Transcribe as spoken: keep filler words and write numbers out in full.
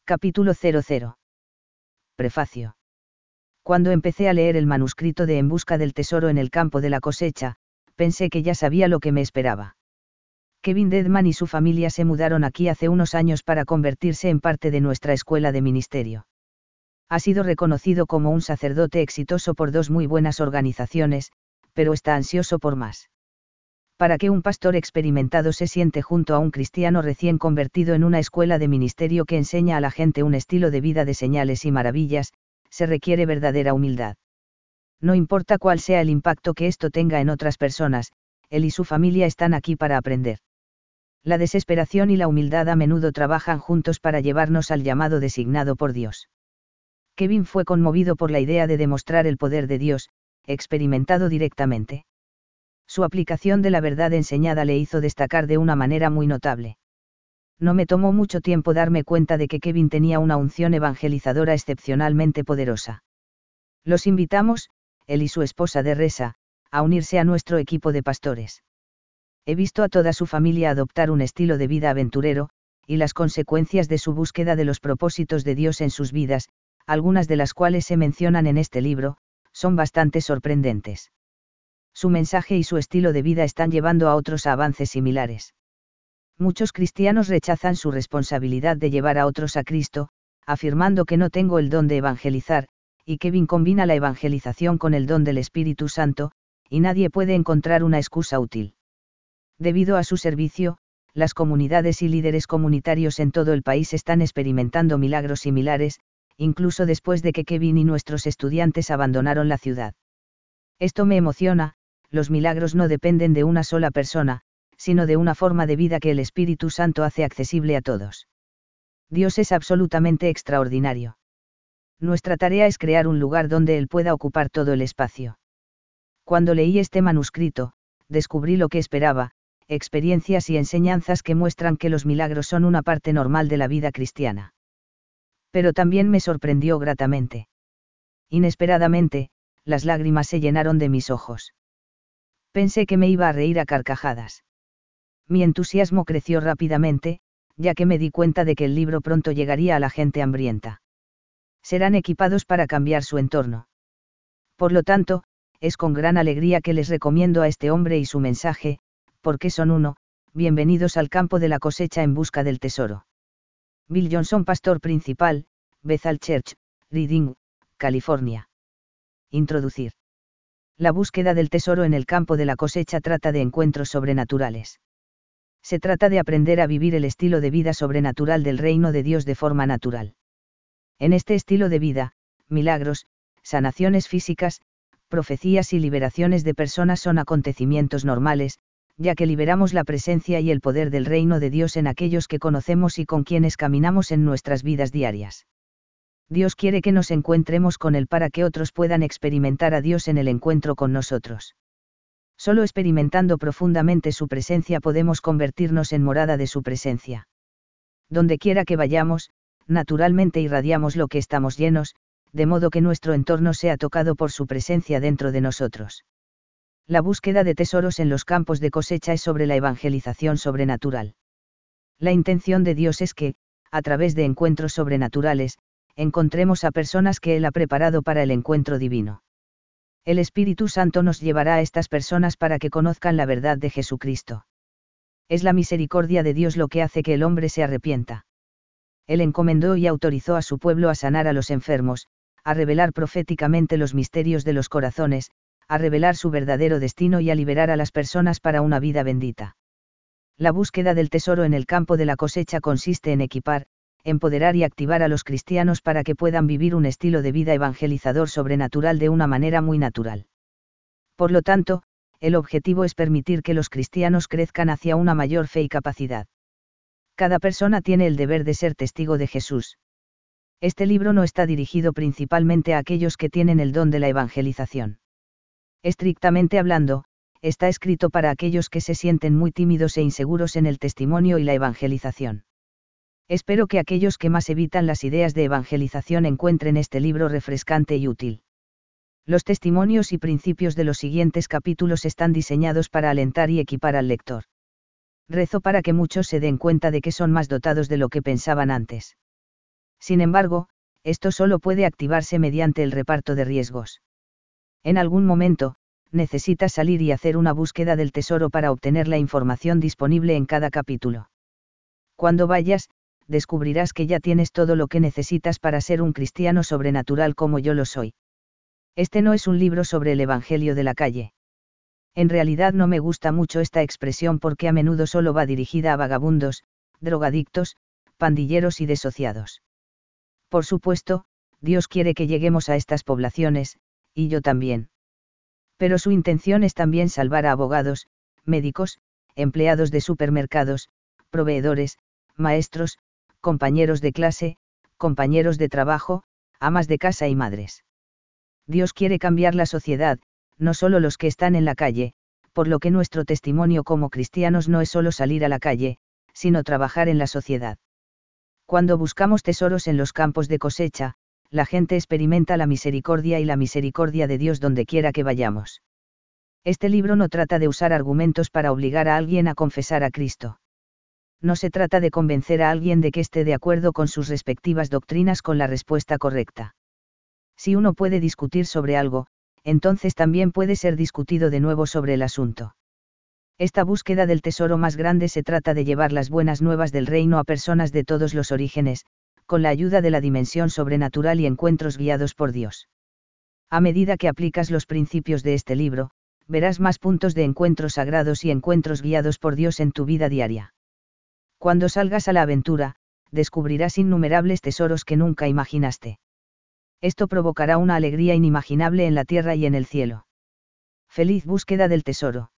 Capítulo cero cero. Prefacio. Cuando empecé a leer el manuscrito de En busca del tesoro en el campo de la cosecha, pensé que ya sabía lo que me esperaba. Kevin Dedman y su familia se mudaron aquí hace unos años para convertirse en parte de nuestra escuela de ministerio. Ha sido reconocido como un sacerdote exitoso por dos muy buenas organizaciones, pero está ansioso por más. Para que un pastor experimentado se siente junto a un cristiano recién convertido en una escuela de ministerio que enseña a la gente un estilo de vida de señales y maravillas, se requiere verdadera humildad. No importa cuál sea el impacto que esto tenga en otras personas, él y su familia están aquí para aprender. La desesperación y la humildad a menudo trabajan juntos para llevarnos al llamado designado por Dios. Kevin fue conmovido por la idea de demostrar el poder de Dios, experimentado directamente. Su aplicación de la verdad enseñada le hizo destacar de una manera muy notable. No me tomó mucho tiempo darme cuenta de que Kevin tenía una unción evangelizadora excepcionalmente poderosa. Los invitamos, él y su esposa Derresa, a unirse a nuestro equipo de pastores. He visto a toda su familia adoptar un estilo de vida aventurero, y las consecuencias de su búsqueda de los propósitos de Dios en sus vidas, algunas de las cuales se mencionan en este libro, son bastante sorprendentes. Su mensaje y su estilo de vida están llevando a otros a avances similares. Muchos cristianos rechazan su responsabilidad de llevar a otros a Cristo, afirmando que no tengo el don de evangelizar, y Kevin combina la evangelización con el don del Espíritu Santo, y nadie puede encontrar una excusa útil. Debido a su servicio, las comunidades y líderes comunitarios en todo el país están experimentando milagros similares, incluso después de que Kevin y nuestros estudiantes abandonaron la ciudad. Esto me emociona. Los milagros no dependen de una sola persona, sino de una forma de vida que el Espíritu Santo hace accesible a todos. Dios es absolutamente extraordinario. Nuestra tarea es crear un lugar donde Él pueda ocupar todo el espacio. Cuando leí este manuscrito, descubrí lo que esperaba, experiencias y enseñanzas que muestran que los milagros son una parte normal de la vida cristiana. Pero también me sorprendió gratamente. Inesperadamente, las lágrimas se llenaron de mis ojos. Pensé que me iba a reír a carcajadas. Mi entusiasmo creció rápidamente, ya que me di cuenta de que el libro pronto llegaría a la gente hambrienta. Serán equipados para cambiar su entorno. Por lo tanto, es con gran alegría que les recomiendo a este hombre y su mensaje, porque son uno, bienvenidos al campo de la cosecha en busca del tesoro. Bill Johnson, pastor principal, Bethel Church, Redding, California. Introducir. La búsqueda del tesoro en el campo de la cosecha trata de encuentros sobrenaturales. Se trata de aprender a vivir el estilo de vida sobrenatural del reino de Dios de forma natural. En este estilo de vida, milagros, sanaciones físicas, profecías y liberaciones de personas son acontecimientos normales, ya que liberamos la presencia y el poder del reino de Dios en aquellos que conocemos y con quienes caminamos en nuestras vidas diarias. Dios quiere que nos encuentremos con Él para que otros puedan experimentar a Dios en el encuentro con nosotros. Solo experimentando profundamente su presencia podemos convertirnos en morada de su presencia. Donde quiera que vayamos, naturalmente irradiamos lo que estamos llenos, de modo que nuestro entorno sea tocado por su presencia dentro de nosotros. La búsqueda de tesoros en los campos de cosecha es sobre la evangelización sobrenatural. La intención de Dios es que, a través de encuentros sobrenaturales, encontremos a personas que Él ha preparado para el encuentro divino. El Espíritu Santo nos llevará a estas personas para que conozcan la verdad de Jesucristo. Es la misericordia de Dios lo que hace que el hombre se arrepienta. Él encomendó y autorizó a su pueblo a sanar a los enfermos, a revelar proféticamente los misterios de los corazones, a revelar su verdadero destino y a liberar a las personas para una vida bendita. La búsqueda del tesoro en el campo de la cosecha consiste en equipar, empoderar y activar a los cristianos para que puedan vivir un estilo de vida evangelizador sobrenatural de una manera muy natural. Por lo tanto, el objetivo es permitir que los cristianos crezcan hacia una mayor fe y capacidad. Cada persona tiene el deber de ser testigo de Jesús. Este libro no está dirigido principalmente a aquellos que tienen el don de la evangelización. Estrictamente hablando, está escrito para aquellos que se sienten muy tímidos e inseguros en el testimonio y la evangelización. Espero que aquellos que más evitan las ideas de evangelización encuentren este libro refrescante y útil. Los testimonios y principios de los siguientes capítulos están diseñados para alentar y equipar al lector. Rezo para que muchos se den cuenta de que son más dotados de lo que pensaban antes. Sin embargo, esto solo puede activarse mediante el reparto de riesgos. En algún momento, necesitas salir y hacer una búsqueda del tesoro para obtener la información disponible en cada capítulo. Cuando vayas, descubrirás que ya tienes todo lo que necesitas para ser un cristiano sobrenatural como yo lo soy. Este no es un libro sobre el Evangelio de la calle. En realidad no me gusta mucho esta expresión porque a menudo solo va dirigida a vagabundos, drogadictos, pandilleros y desociados. Por supuesto, Dios quiere que lleguemos a estas poblaciones, y yo también. Pero su intención es también salvar a abogados, médicos, empleados de supermercados, proveedores, maestros, compañeros de clase, compañeros de trabajo, amas de casa y madres. Dios quiere cambiar la sociedad, no solo los que están en la calle, por lo que nuestro testimonio como cristianos no es solo salir a la calle, sino trabajar en la sociedad. Cuando buscamos tesoros en los campos de cosecha, la gente experimenta la misericordia y la misericordia de Dios donde quiera que vayamos. Este libro no trata de usar argumentos para obligar a alguien a confesar a Cristo. No se trata de convencer a alguien de que esté de acuerdo con sus respectivas doctrinas con la respuesta correcta. Si uno puede discutir sobre algo, entonces también puede ser discutido de nuevo sobre el asunto. Esta búsqueda del tesoro más grande se trata de llevar las buenas nuevas del reino a personas de todos los orígenes, con la ayuda de la dimensión sobrenatural y encuentros guiados por Dios. A medida que aplicas los principios de este libro, verás más puntos de encuentros sagrados y encuentros guiados por Dios en tu vida diaria. Cuando salgas a la aventura, descubrirás innumerables tesoros que nunca imaginaste. Esto provocará una alegría inimaginable en la tierra y en el cielo. Feliz búsqueda del tesoro.